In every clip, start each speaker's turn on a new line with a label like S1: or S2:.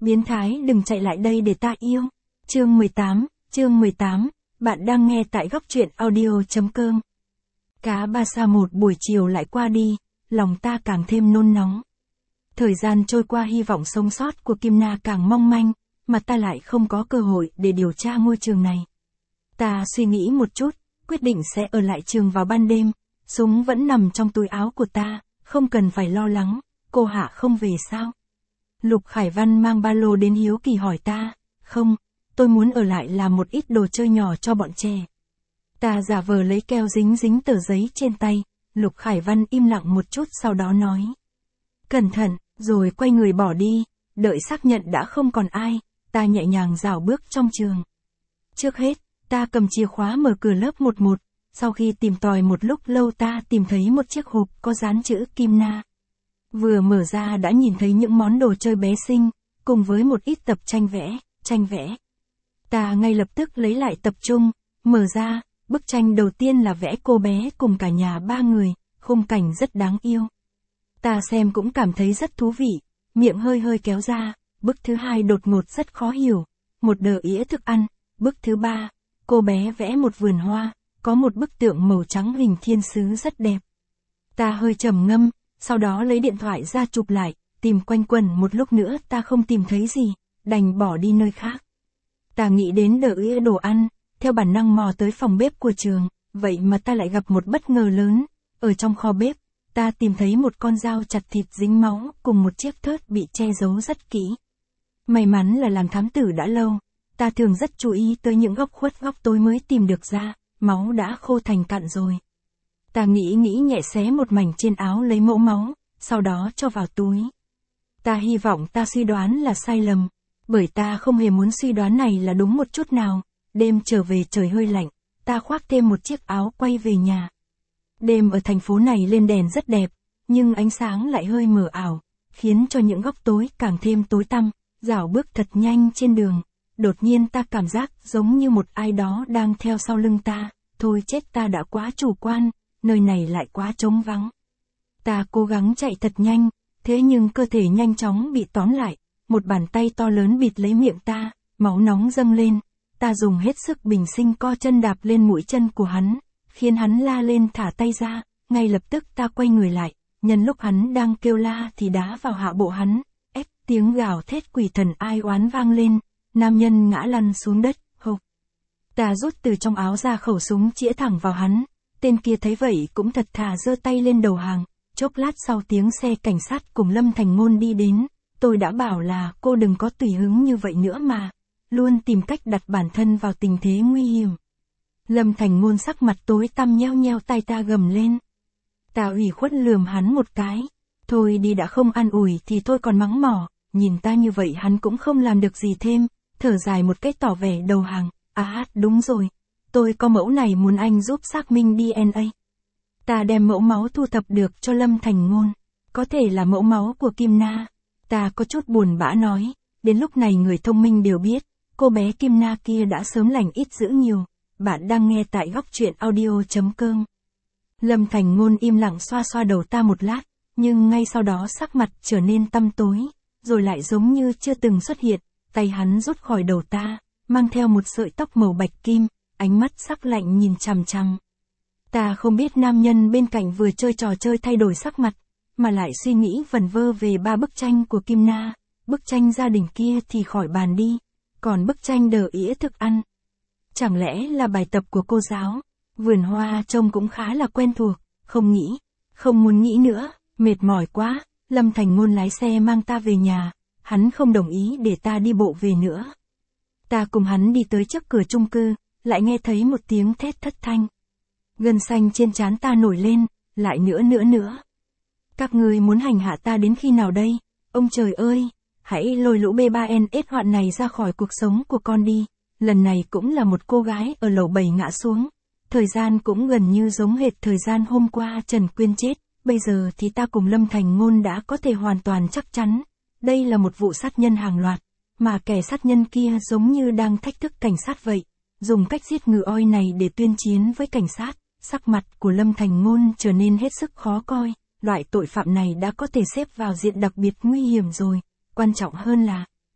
S1: Biến thái đừng chạy lại đây để ta yêu. Chương 18, bạn đang nghe tại góc truyện audio.com. Cá Ba Sa một buổi chiều lại qua đi, lòng ta càng thêm nôn nóng. Thời gian trôi qua hy vọng sống sót của Kim Na càng mong manh, mà ta lại không có cơ hội để điều tra ngôi trường này. Ta suy nghĩ một chút, quyết định sẽ ở lại trường vào ban đêm, súng vẫn nằm trong túi áo của ta, không cần phải lo lắng, cô Hạ không về sao? Lục Khải Văn mang ba lô đến hiếu kỳ hỏi ta, không, tôi muốn ở lại làm một ít đồ chơi nhỏ cho bọn trẻ. Ta giả vờ lấy keo dính tờ giấy trên tay, Lục Khải Văn im lặng một chút sau đó nói. Cẩn thận, rồi quay người bỏ đi, đợi xác nhận đã không còn ai, ta nhẹ nhàng rảo bước trong trường. Trước hết, ta cầm chìa khóa mở cửa lớp 11, sau khi tìm tòi một lúc lâu ta tìm thấy một chiếc hộp có dán chữ Kim Na. Vừa mở ra đã nhìn thấy những món đồ chơi bé xinh, cùng với một ít tập tranh vẽ. Ta ngay lập tức lấy lại tập trung, mở ra, bức tranh đầu tiên là vẽ cô bé cùng cả nhà 3 người, khung cảnh rất đáng yêu. Ta xem cũng cảm thấy rất thú vị, miệng hơi kéo ra, bức thứ 2 đột ngột rất khó hiểu, một đờ ĩa thức ăn, bức thứ 3, cô bé vẽ một vườn hoa, có một bức tượng màu trắng hình thiên sứ rất đẹp. Ta hơi trầm ngâm, sau đó lấy điện thoại ra chụp lại, tìm quanh quẩn một lúc nữa ta không tìm thấy gì, đành bỏ đi nơi khác. Ta nghĩ đến đờ ĩa đồ ăn, theo bản năng mò tới phòng bếp của trường, vậy mà ta lại gặp một bất ngờ lớn, ở trong kho bếp, ta tìm thấy một con dao chặt thịt dính máu cùng một chiếc thớt bị che giấu rất kỹ. May mắn là làm thám tử đã lâu, ta thường rất chú ý tới những góc khuất góc tối mới tìm được ra, máu đã khô thành cặn rồi. Ta nghĩ nhẹ xé một mảnh trên áo lấy mẫu máu, sau đó cho vào túi. Ta hy vọng ta suy đoán là sai lầm, bởi ta không hề muốn suy đoán này là đúng một chút nào. Đêm trở về trời hơi lạnh, ta khoác thêm một chiếc áo quay về nhà. Đêm ở thành phố này lên đèn rất đẹp, nhưng ánh sáng lại hơi mờ ảo, khiến cho những góc tối càng thêm tối tăm, dạo bước thật nhanh trên đường. Đột nhiên ta cảm giác giống như một ai đó đang theo sau lưng ta, thôi chết ta đã quá chủ quan, nơi này lại quá trống vắng. Ta cố gắng chạy thật nhanh, thế nhưng cơ thể nhanh chóng bị tóm lại, một bàn tay to lớn bịt lấy miệng ta, máu nóng dâng lên. Ta dùng hết sức bình sinh co chân đạp lên mũi chân của hắn, khiến hắn la lên thả tay ra, ngay lập tức ta quay người lại, nhân lúc hắn đang kêu la thì đá vào hạ bộ hắn, ép tiếng gào thét quỷ thần ai oán vang lên, nam nhân ngã lăn xuống đất, hộc. Ta rút từ trong áo ra khẩu súng chĩa thẳng vào hắn, tên kia thấy vậy cũng thật thà giơ tay lên đầu hàng, chốc lát sau tiếng xe cảnh sát cùng Lâm Thành Ngôn đi đến, tôi đã bảo là cô đừng có tùy hứng như vậy nữa mà. Luôn tìm cách đặt bản thân vào tình thế nguy hiểm. Lâm Thành Ngôn sắc mặt tối tăm nheo tay ta gầm lên. Ta ủy khuất lườm hắn một cái. Thôi đi đã không an ủi thì thôi còn mắng mỏ, nhìn ta như vậy hắn cũng không làm được gì thêm, thở dài một cách tỏ vẻ đầu hàng. Đúng rồi, tôi có mẫu này muốn anh giúp xác minh DNA. Ta đem mẫu máu thu thập được cho Lâm Thành Ngôn. Có thể là mẫu máu của Kim Na. Ta có chút buồn bã nói, đến lúc này người thông minh đều biết. Cô bé Kim Na kia đã sớm lành ít dữ nhiều. Bạn đang nghe tại góc truyện audio.com. Lâm Thành Ngôn im lặng xoa đầu ta một lát, nhưng ngay sau đó sắc mặt trở nên tăm tối, rồi lại giống như chưa từng xuất hiện, tay hắn rút khỏi đầu ta, mang theo một sợi tóc màu bạch kim, ánh mắt sắc lạnh nhìn chằm chằm. Ta không biết nam nhân bên cạnh vừa chơi trò chơi thay đổi sắc mặt, mà lại suy nghĩ vẩn vơ về 3 bức tranh của Kim Na, bức tranh gia đình kia thì khỏi bàn đi. Còn bức tranh đờ ĩa thức ăn, chẳng lẽ là bài tập của cô giáo? Vườn hoa trông cũng khá là quen thuộc, không muốn nghĩ nữa, mệt mỏi quá. Lâm Thành Ngôn lái xe mang ta về nhà, hắn không đồng ý để ta đi bộ về nữa. Ta cùng hắn đi tới trước cửa chung cư, lại nghe thấy một tiếng thét thất thanh. Gân xanh trên trán ta nổi lên, lại nữa. Các ngươi muốn hành hạ ta đến khi nào đây? Ông trời ơi! Hãy lôi lũ B3NS hoạn này ra khỏi cuộc sống của con đi. Lần này cũng là một cô gái ở lầu 7 ngã xuống. Thời gian cũng gần như giống hệt thời gian hôm qua Trần Quyên chết. Bây giờ thì ta cùng Lâm Thành Ngôn đã có thể hoàn toàn chắc chắn. Đây là một vụ sát nhân hàng loạt. Mà kẻ sát nhân kia giống như đang thách thức cảnh sát vậy. Dùng cách giết ngựa oi này để tuyên chiến với cảnh sát. Sắc mặt của Lâm Thành Ngôn trở nên hết sức khó coi. Loại tội phạm này đã có thể xếp vào diện đặc biệt nguy hiểm rồi. Quan trọng hơn là,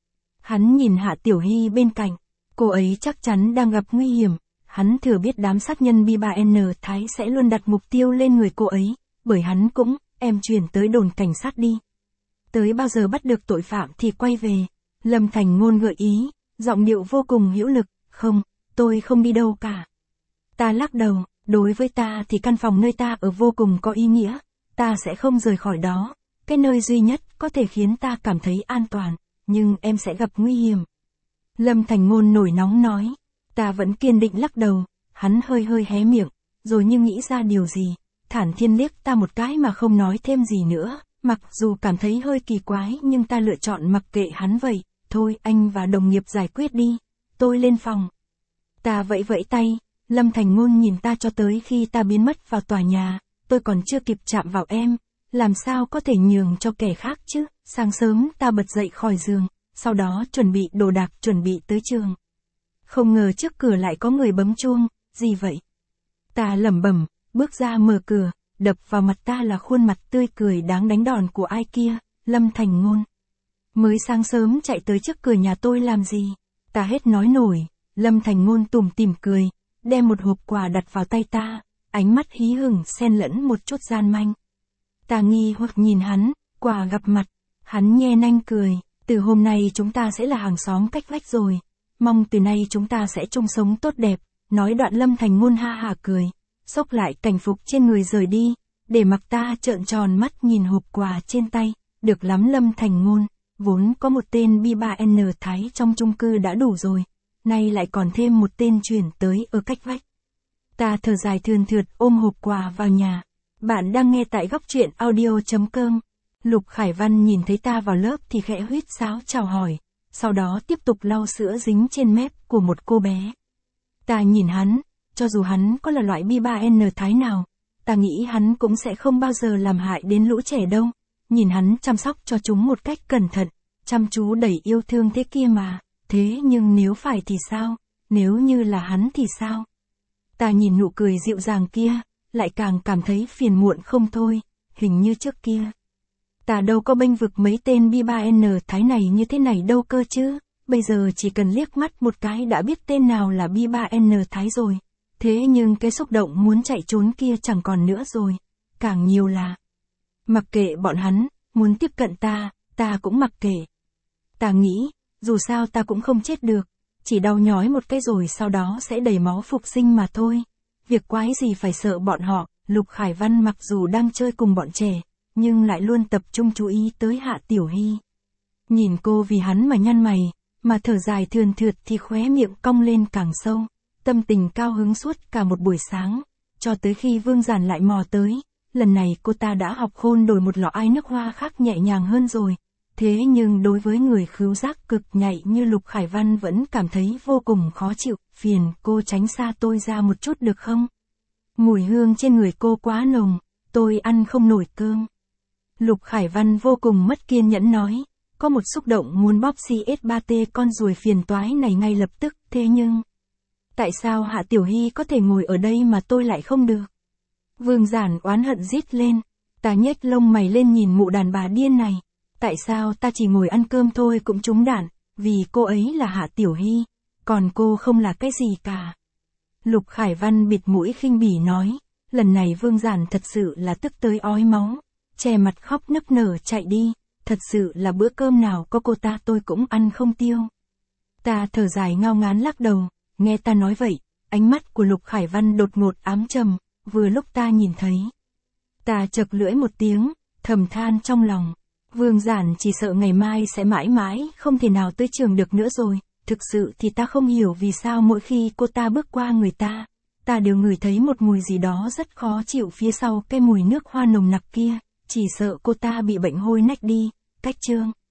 S1: Hắn nhìn Hạ Tiểu Hy bên cạnh, cô ấy chắc chắn đang gặp nguy hiểm, hắn thừa biết đám sát nhân B3N Thái sẽ luôn đặt mục tiêu lên người cô ấy, bởi hắn cũng, em chuyển tới đồn cảnh sát đi. Tới bao giờ bắt được tội phạm thì quay về. Lâm Thành Ngôn gợi ý, giọng điệu vô cùng hữu lực, không, tôi không đi đâu cả. Ta lắc đầu, đối với ta thì căn phòng nơi ta ở vô cùng có ý nghĩa, ta sẽ không rời khỏi đó, cái nơi duy nhất có thể khiến ta cảm thấy an toàn, nhưng em sẽ gặp nguy hiểm. Lâm Thành Ngôn nổi nóng nói, ta vẫn kiên định lắc đầu, hắn hơi hơi hé miệng, rồi như nghĩ ra điều gì, thản nhiên liếc ta một cái mà không nói thêm gì nữa, mặc dù cảm thấy hơi kỳ quái nhưng ta lựa chọn mặc kệ hắn vậy, thôi anh và đồng nghiệp giải quyết đi, tôi lên phòng. Ta vẫy vẫy tay, Lâm Thành Ngôn nhìn ta cho tới khi ta biến mất vào tòa nhà, tôi còn chưa kịp chạm vào em, làm sao có thể nhường cho kẻ khác chứ, sáng sớm ta bật dậy khỏi giường, sau đó chuẩn bị đồ đạc chuẩn bị tới trường. Không ngờ trước cửa lại có người bấm chuông, gì vậy? Ta lẩm bẩm, bước ra mở cửa, đập vào mặt ta là khuôn mặt tươi cười đáng đánh đòn của ai kia, Lâm Thành Ngôn. Mới sáng sớm chạy tới trước cửa nhà tôi làm gì? Ta hết nói nổi, Lâm Thành Ngôn tủm tỉm cười, đem một hộp quà đặt vào tay ta, ánh mắt hí hửng xen lẫn một chút gian manh. Ta nghi hoặc nhìn hắn, quà gặp mặt, hắn nhe nanh cười, từ hôm nay chúng ta sẽ là hàng xóm cách vách rồi, mong từ nay chúng ta sẽ chung sống tốt đẹp, nói đoạn Lâm Thành Ngôn ha hả cười, xốc lại cảnh phục trên người rời đi, để mặc ta trợn tròn mắt nhìn hộp quà trên tay, được lắm Lâm Thành Ngôn, vốn có một tên B3N Thái trong chung cư đã đủ rồi, nay lại còn thêm một tên chuyển tới ở cách vách. Ta thở dài thườn thượt ôm hộp quà vào nhà. Bạn đang nghe tại góc truyện audio.com. Lục Khải Văn nhìn thấy ta vào lớp thì khẽ huýt sáo chào hỏi, sau đó tiếp tục lau sữa dính trên mép của một cô bé. Ta nhìn hắn, cho dù hắn có là loại B3N Thái nào, ta nghĩ hắn cũng sẽ không bao giờ làm hại đến lũ trẻ đâu. Nhìn hắn chăm sóc cho chúng một cách cẩn thận, chăm chú đầy yêu thương thế kia mà. Thế nhưng nếu phải thì sao? Nếu như là hắn thì sao? Ta nhìn nụ cười dịu dàng kia, lại càng cảm thấy phiền muộn không thôi, hình như trước kia. Ta đâu có bênh vực mấy tên B3N Thái này như thế này đâu cơ chứ, bây giờ chỉ cần liếc mắt một cái đã biết tên nào là B3N Thái rồi. Thế nhưng cái xúc động muốn chạy trốn kia chẳng còn nữa rồi, càng nhiều là mặc kệ bọn hắn, muốn tiếp cận ta cũng mặc kệ. Ta nghĩ, dù sao ta cũng không chết được, chỉ đau nhói một cái rồi sau đó sẽ đầy máu phục sinh mà thôi. Việc quái gì phải sợ bọn họ. Lục Khải Văn mặc dù đang chơi cùng bọn trẻ, nhưng lại luôn tập trung chú ý tới Hạ Tiểu Hy. Nhìn cô vì hắn mà nhăn mày, mà thở dài thườn thượt thì khóe miệng cong lên càng sâu, tâm tình cao hứng suốt cả một buổi sáng, cho tới khi Vương Giản lại mò tới. Lần này cô ta đã học khôn đổi một lọ ai nước hoa khác nhẹ nhàng hơn rồi. Thế nhưng đối với người khứu giác cực nhạy như Lục Khải Văn vẫn cảm thấy vô cùng khó chịu, phiền cô tránh xa tôi ra một chút được không? Mùi hương trên người cô quá nồng, tôi ăn không nổi cơm. Lục Khải Văn vô cùng mất kiên nhẫn nói, có một xúc động muốn bóp CS3T con ruồi phiền toái này ngay lập tức, thế nhưng... Tại sao Hạ Tiểu Hy có thể ngồi ở đây mà tôi lại không được? Vương Giản oán hận rít lên, ta nhếch lông mày lên nhìn mụ đàn bà điên này. Tại sao ta chỉ ngồi ăn cơm thôi cũng trúng đạn, vì cô ấy là Hạ Tiểu Hy, còn cô không là cái gì cả. Lục Khải Văn bịt mũi khinh bỉ nói, lần này Vương Giản thật sự là tức tới ói máu, che mặt khóc nức nở chạy đi, thật sự là bữa cơm nào có cô ta tôi cũng ăn không tiêu. Ta thở dài ngao ngán lắc đầu, nghe ta nói vậy, ánh mắt của Lục Khải Văn đột ngột ám trầm, vừa lúc ta nhìn thấy. Ta chật lưỡi một tiếng, thầm than trong lòng. Vương Giản chỉ sợ ngày mai sẽ mãi mãi không thể nào tới trường được nữa rồi, thực sự thì ta không hiểu vì sao mỗi khi cô ta bước qua người ta đều ngửi thấy một mùi gì đó rất khó chịu phía sau cái mùi nước hoa nồng nặc kia, chỉ sợ cô ta bị bệnh hôi nách đi, cách chương.